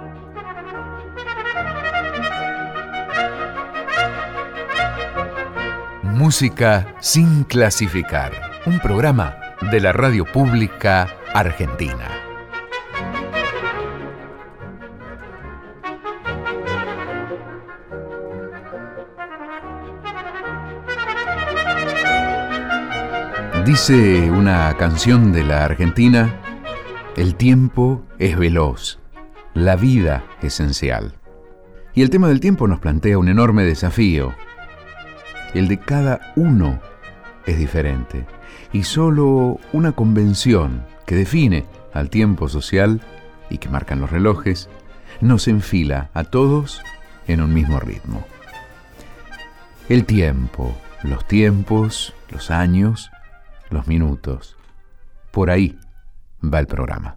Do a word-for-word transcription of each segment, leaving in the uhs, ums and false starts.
Música sin clasificar, un programa de la Radio Pública Argentina. Dice una canción de la Argentina: el tiempo es veloz, la vida esencial. Y el tema del tiempo nos plantea un enorme desafío. El de cada uno es diferente, y solo una convención que define al tiempo social y que marcan los relojes nos enfila a todos en un mismo ritmo. El tiempo, los tiempos, los años, los minutos. Por ahí va el programa.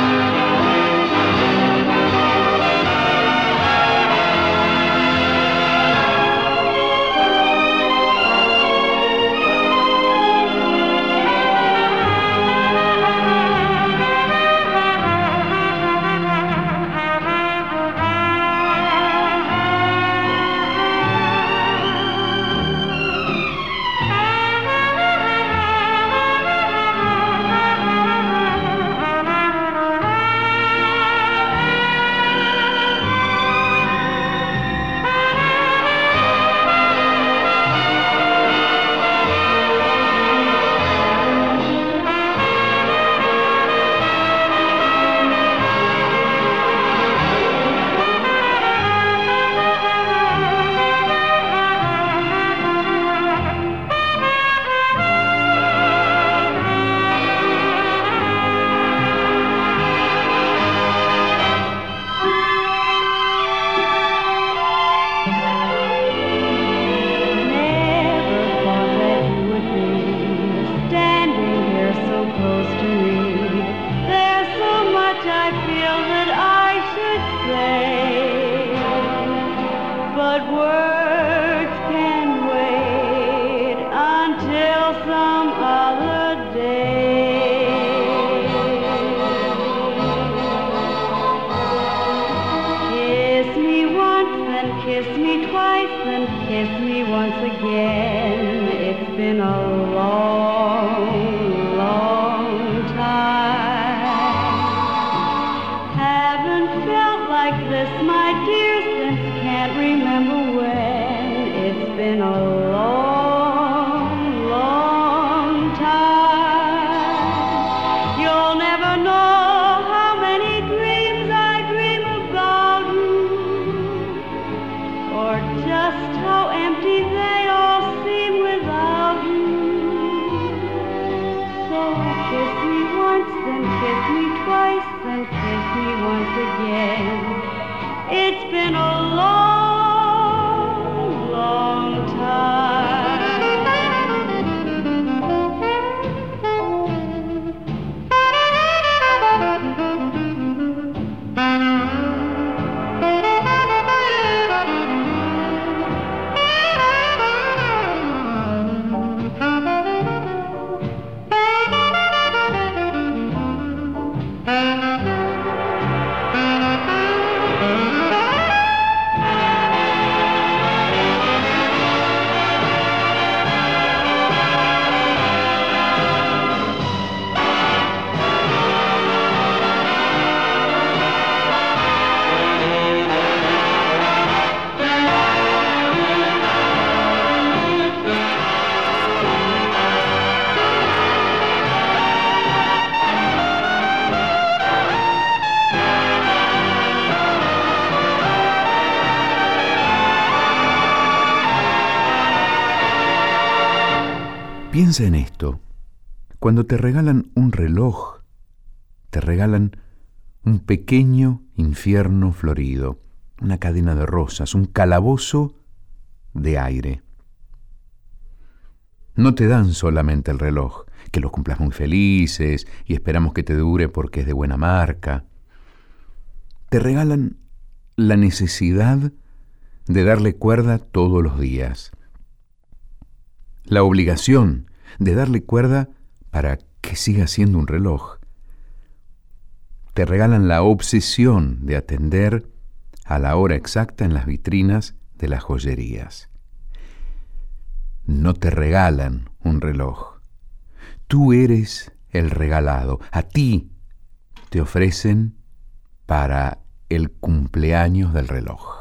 Piensa en esto. Cuando te regalan un reloj, te regalan un pequeño infierno florido, una cadena de rosas, un calabozo de aire. No te dan solamente el reloj, que los cumplas muy felices y esperamos que te dure porque es de buena marca. Te regalan la necesidad de darle cuerda todos los días. La obligación de darle cuerda para que siga siendo un reloj. te regalan la obsesión de atender a la hora exacta en las vitrinas de las joyerías. No te regalan un reloj. Tú eres el regalado. A ti te ofrecen para el cumpleaños del reloj.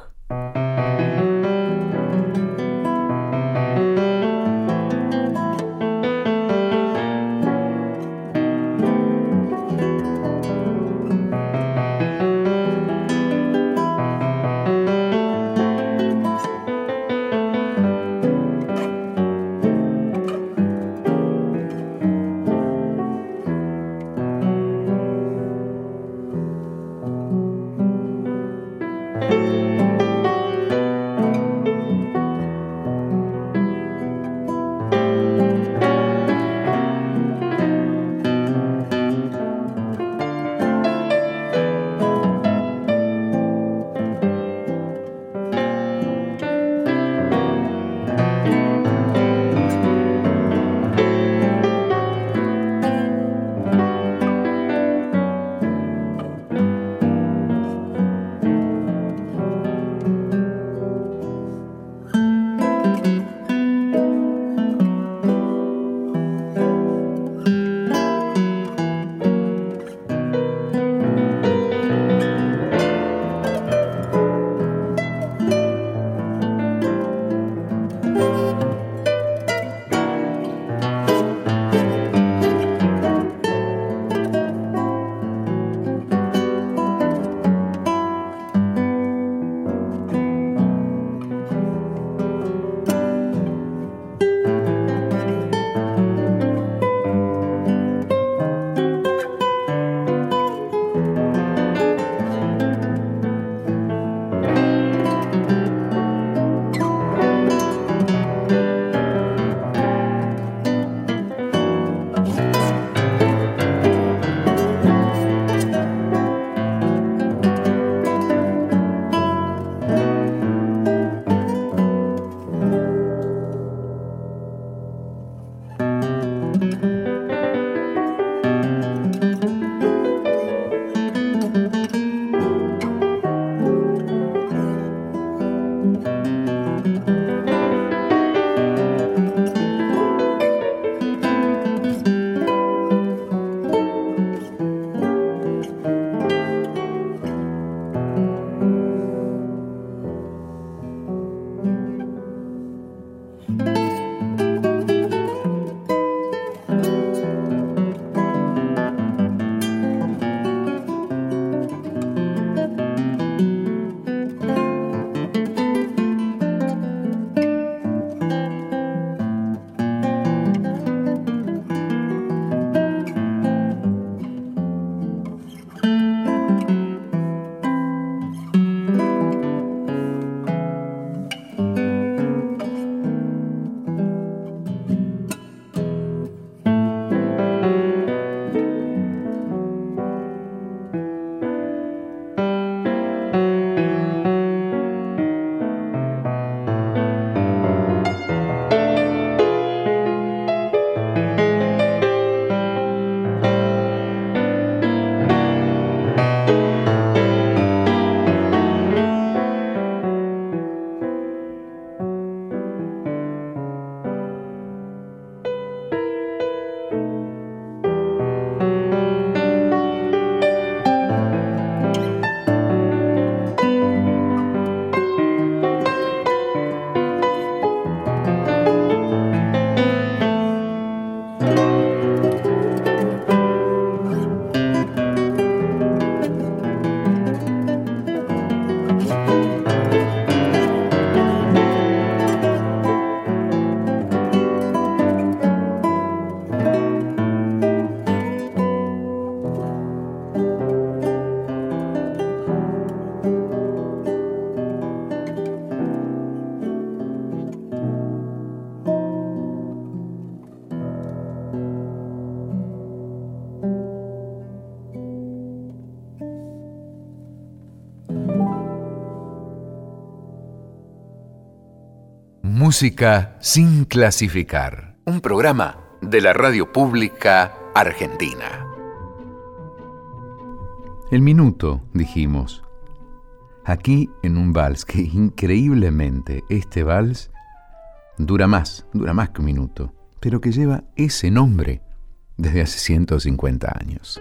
Música sin clasificar. Un programa de la radio pública argentina. El minuto, dijimos. Aquí en un vals que increíblemente este vals dura más, dura más que un minuto, pero que lleva ese nombre desde hace ciento cincuenta años.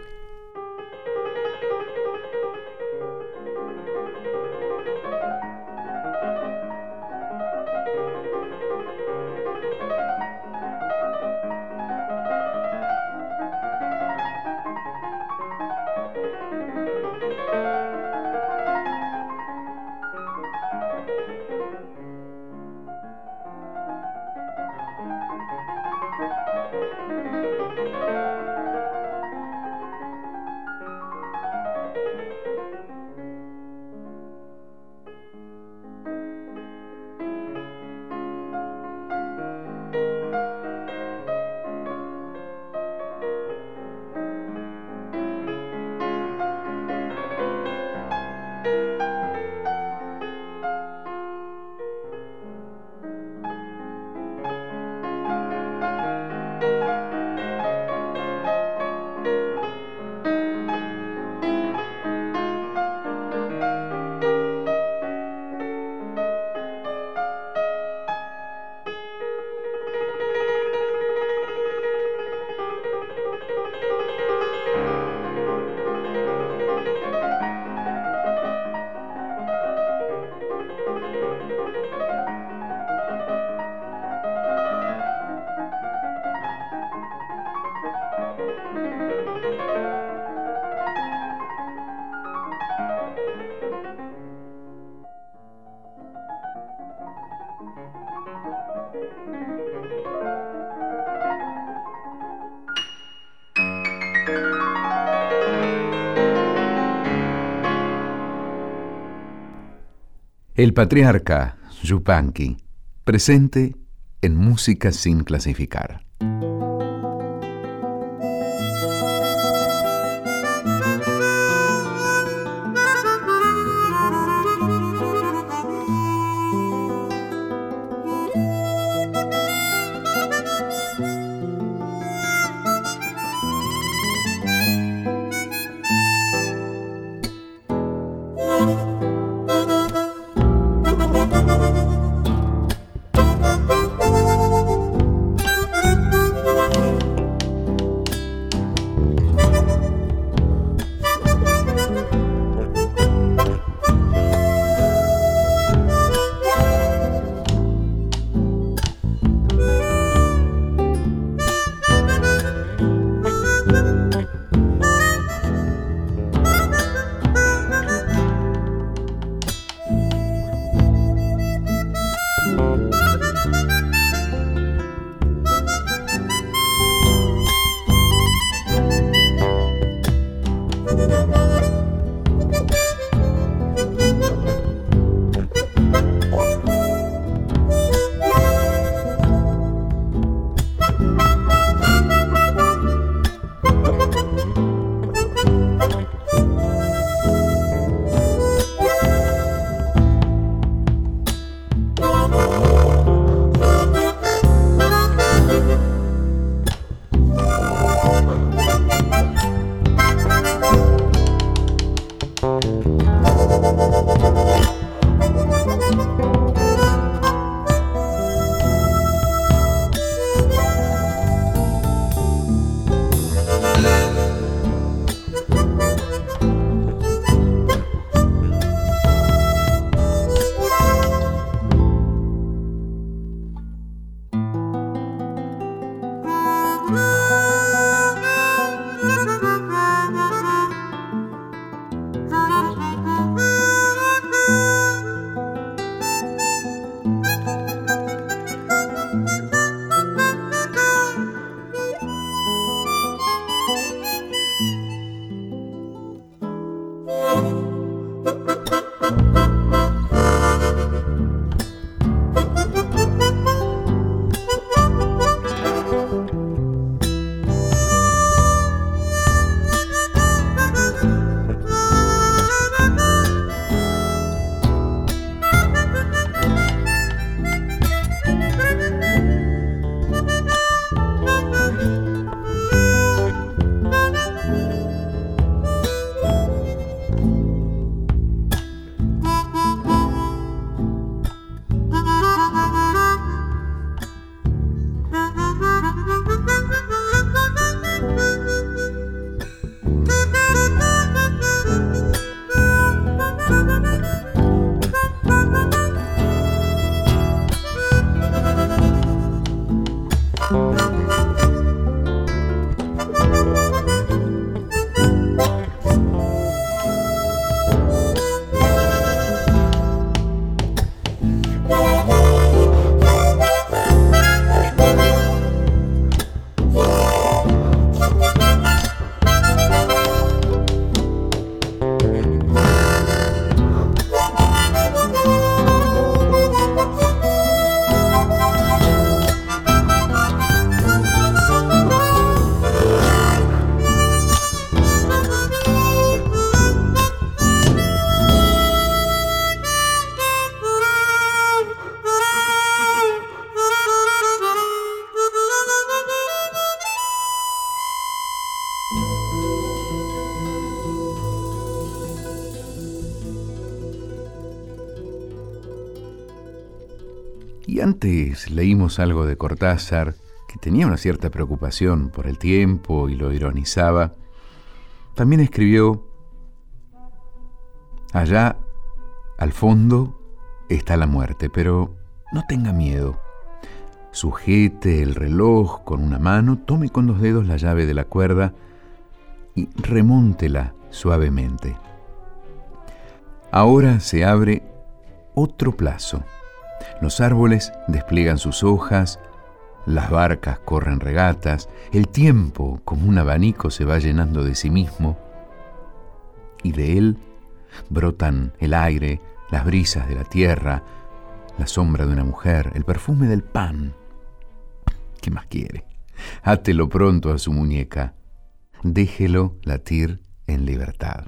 El patriarca Yupanqui, presente en Música sin clasificar. Y antes leímos algo de Cortázar, que tenía una cierta preocupación por el tiempo y lo ironizaba. También escribió: allá al fondo está la muerte, pero no tenga miedo. Sujete el reloj con una mano, tome con los dedos la llave de la cuerda y remóntela suavemente. Ahora se abre otro plazo. Los árboles despliegan sus hojas, las barcas corren regatas, el tiempo, como un abanico, se va llenando de sí mismo, y de él brotan el aire, las brisas de la tierra, la sombra de una mujer, el perfume del pan. ¿Qué más quiere? Átelo pronto a su muñeca. Déjelo latir en libertad.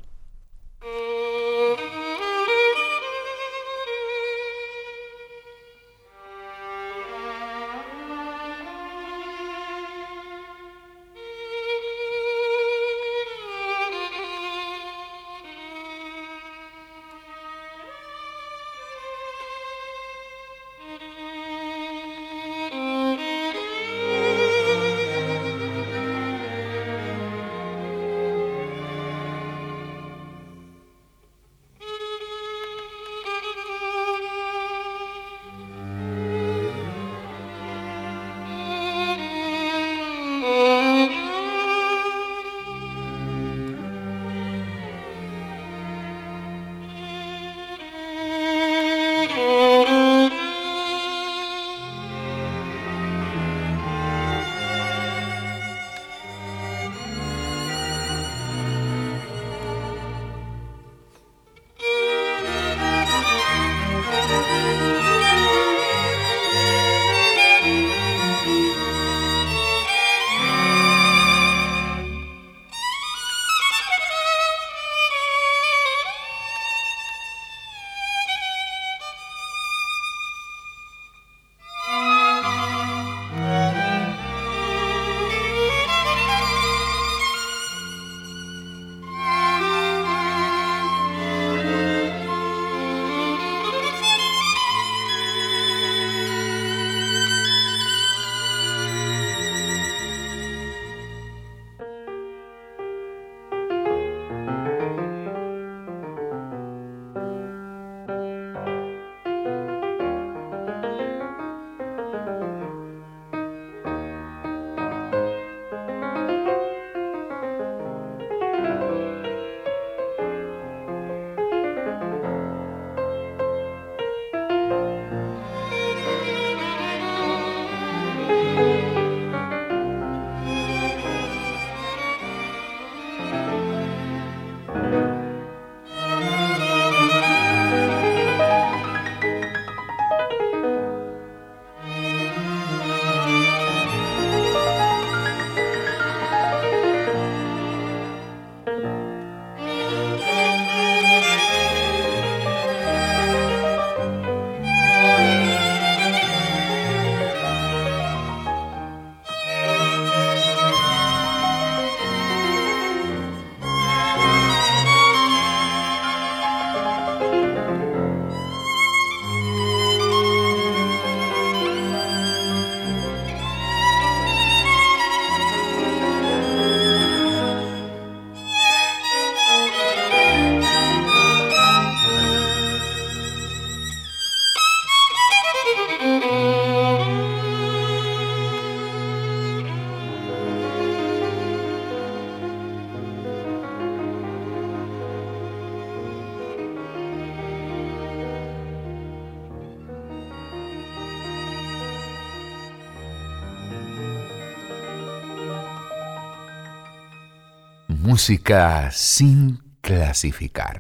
Música sin clasificar.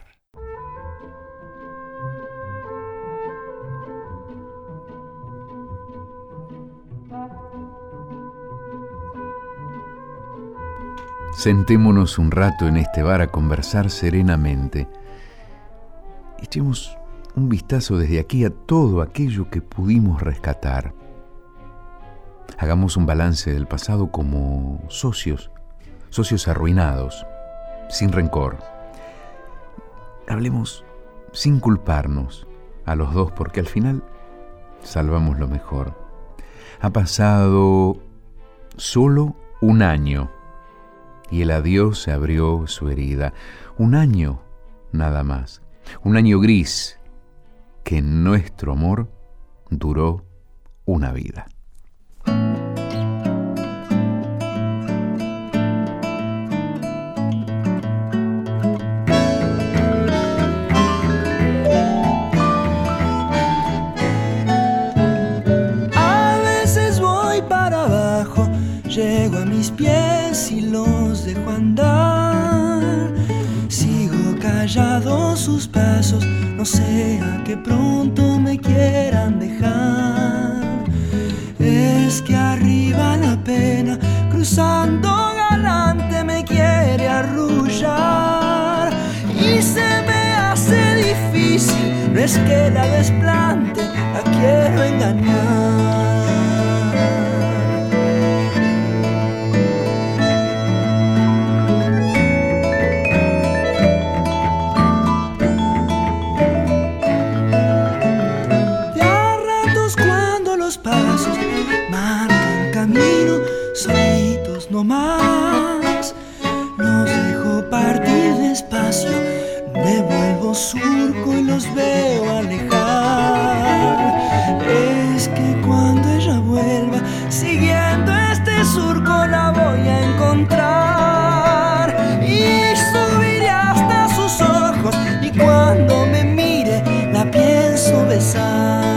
Sentémonos un rato en este bar a conversar serenamente. Echemos un vistazo desde aquí a todo aquello que pudimos rescatar. Hagamos un balance del pasado como socios, socios arruinados, sin rencor. Hablemos sin culparnos a los dos, porque al final salvamos lo mejor. Ha pasado solo un año y el adiós se abrió su herida. Un año nada más. Un año gris que en nuestro amor duró una vida. Llego a mis pies y los dejo andar. Sigo callado sus pasos, no sea que pronto me quieran dejar. Es que arriba la pena, cruzando galante, me quiere arrullar. Y se me hace difícil, no es que la desplante, la quiero engañar. Solitos no más, los dejo partir despacio, me vuelvo surco y los veo alejar. Es que cuando ella vuelva, siguiendo este surco la voy a encontrar y subiré hasta sus ojos y cuando me mire la pienso besar.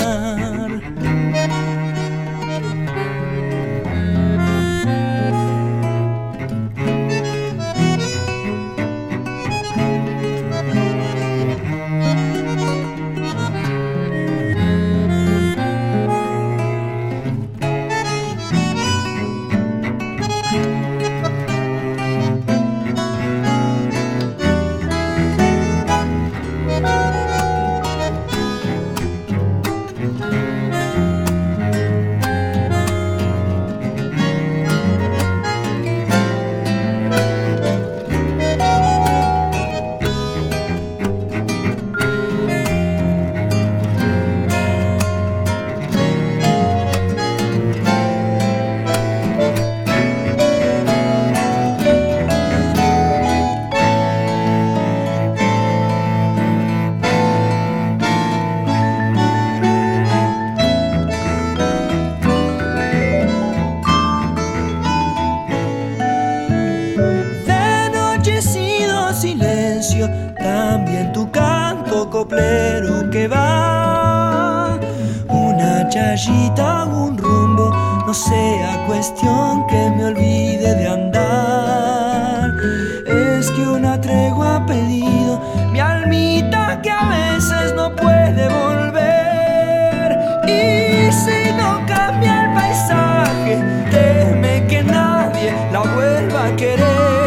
También tu canto coplero que va, una chayita, un rumbo, no sea cuestión que me olvide de andar. Es que una tregua ha pedido mi almita que a veces no puede volver. Y si no cambia el paisaje, teme que nadie la vuelva a querer.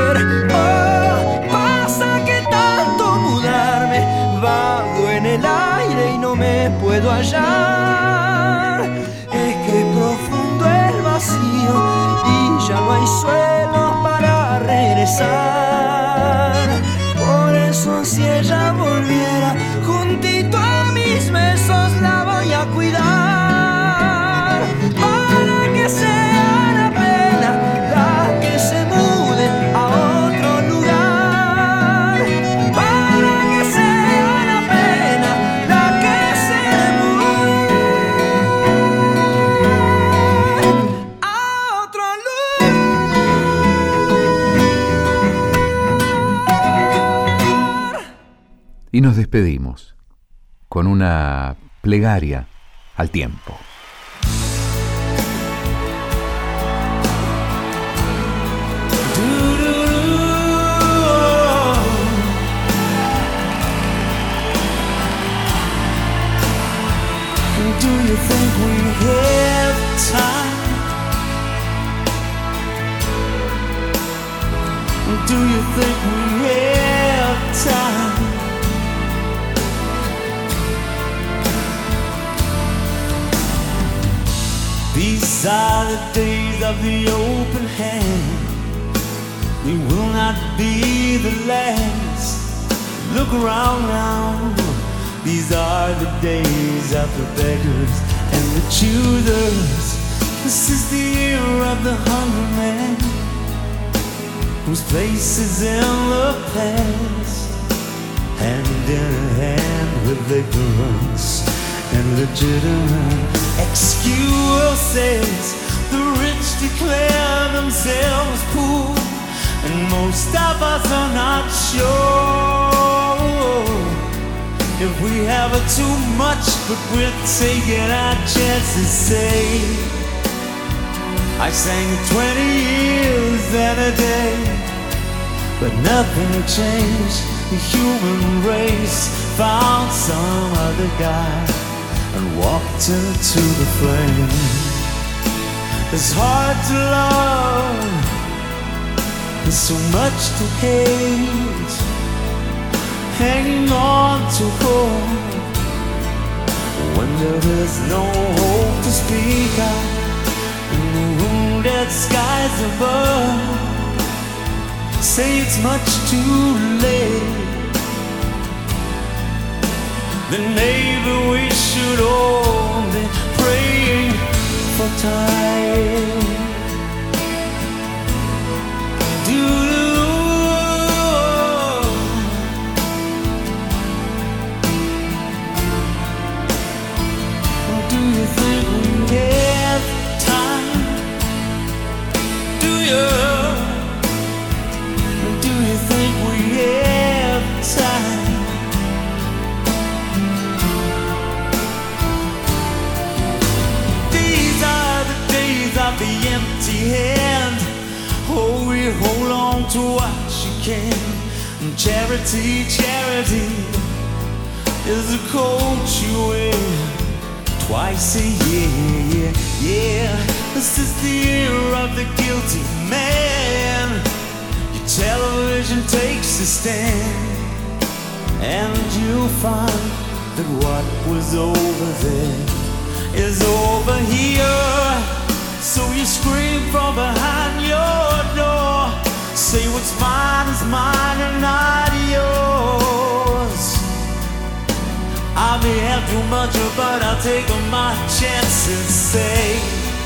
Puedo hallar, es que profundo el vacío y ya no hay suelo para regresar. Por eso si ella volviera juntito a mis besos la voy a cuidar, para que sea la pena la que se mude a otro lugar, para que sea la pena la que y nos despedimos con una plegaria al tiempo. Do you think we have time? Do you think we have time? These are the days of the open hand. We will not be the last. Look around now. These are the days of the beggars and the choosers. This is the year of the hungry man, whose place is in the past, hand in hand with ignorance and legitimate excuses. The rich declare themselves poor, and most of us are not sure if we have too much, but we're taking our chances. Say, I sang twenty years and a day, but nothing changed. The human race found some other guy and walked into the flame. It's hard to love, there's so much to hate, hanging on to hope when there is no hope to speak of in the wounded skies above. Say it's much too late, then maybe we should all be praying for time. Do Do you think we have time? Do you? Do you think we have time? These are the days of the empty hand. Oh, we hold on to what you can. Charity, charity is the coat you wear twice a year. Yeah, this is the year of the guilty man. Your television takes a stand, and you'll find that what was over there is over here. So you scream from behind your door, say what's mine is mine and not yours. I may have too much, but I'll take my chances. Say,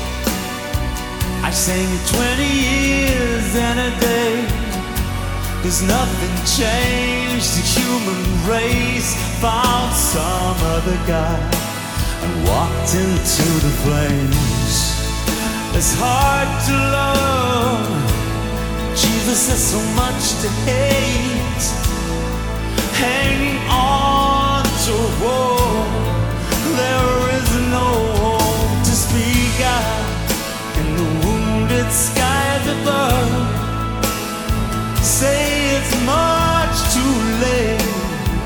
I sang it twenty years and a day, 'cause nothing changed. The human race found some other guy and walked into the flames. It's hard to love, Jesus has so much to hate, hanging on to hope. There is no hope to speak out in the wounded skies above. Say it's much too late,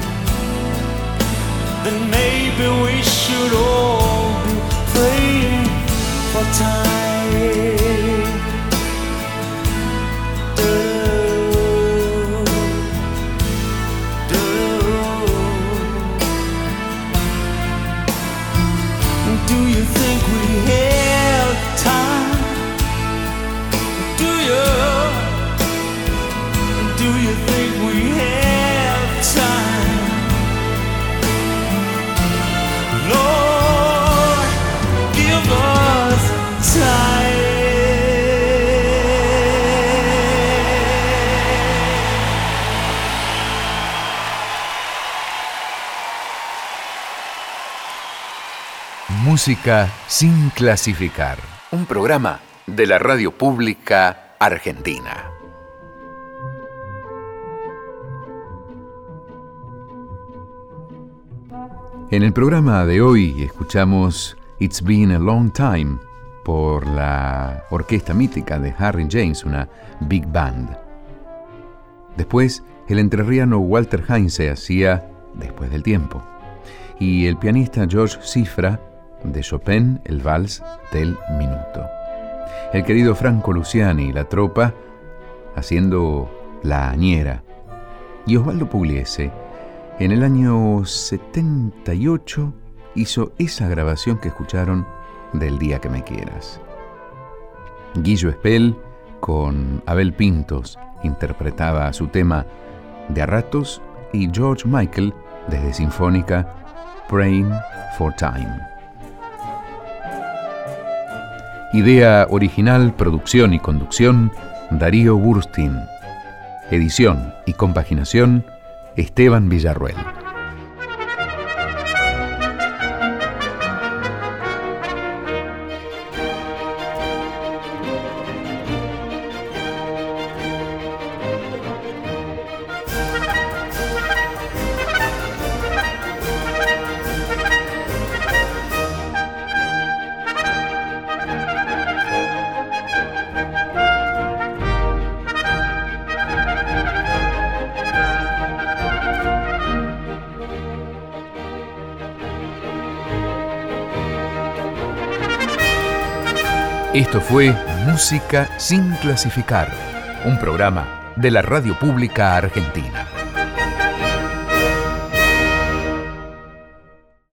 then maybe we should all be praying for time. Do you think we have time? Do you? Do you think we have time? Lord, give us time. Música sin clasificar. Un programa de la Radio Pública Argentina. En el programa de hoy escuchamos It's Been a Long Time por la orquesta mítica de Harry James, una big band. Después, el entrerriano Walter Heinze hacía Después del tiempo. Y el pianista George Cifra de Chopin, el vals del minuto. El querido Franco Luciani y la tropa haciendo La Añera. Y Osvaldo Pugliese, en el año setenta y ocho, hizo esa grabación que escucharon del Día que me quieras. Guillo Espel, con Abel Pintos, interpretaba su tema de a ratos, y George Michael, desde Sinfónica, Praying for Time. Idea original, producción y conducción, Darío Burstin. Edición y compaginación, Esteban Villarruel. Esto fue Música sin clasificar, un programa de la Radio Pública Argentina.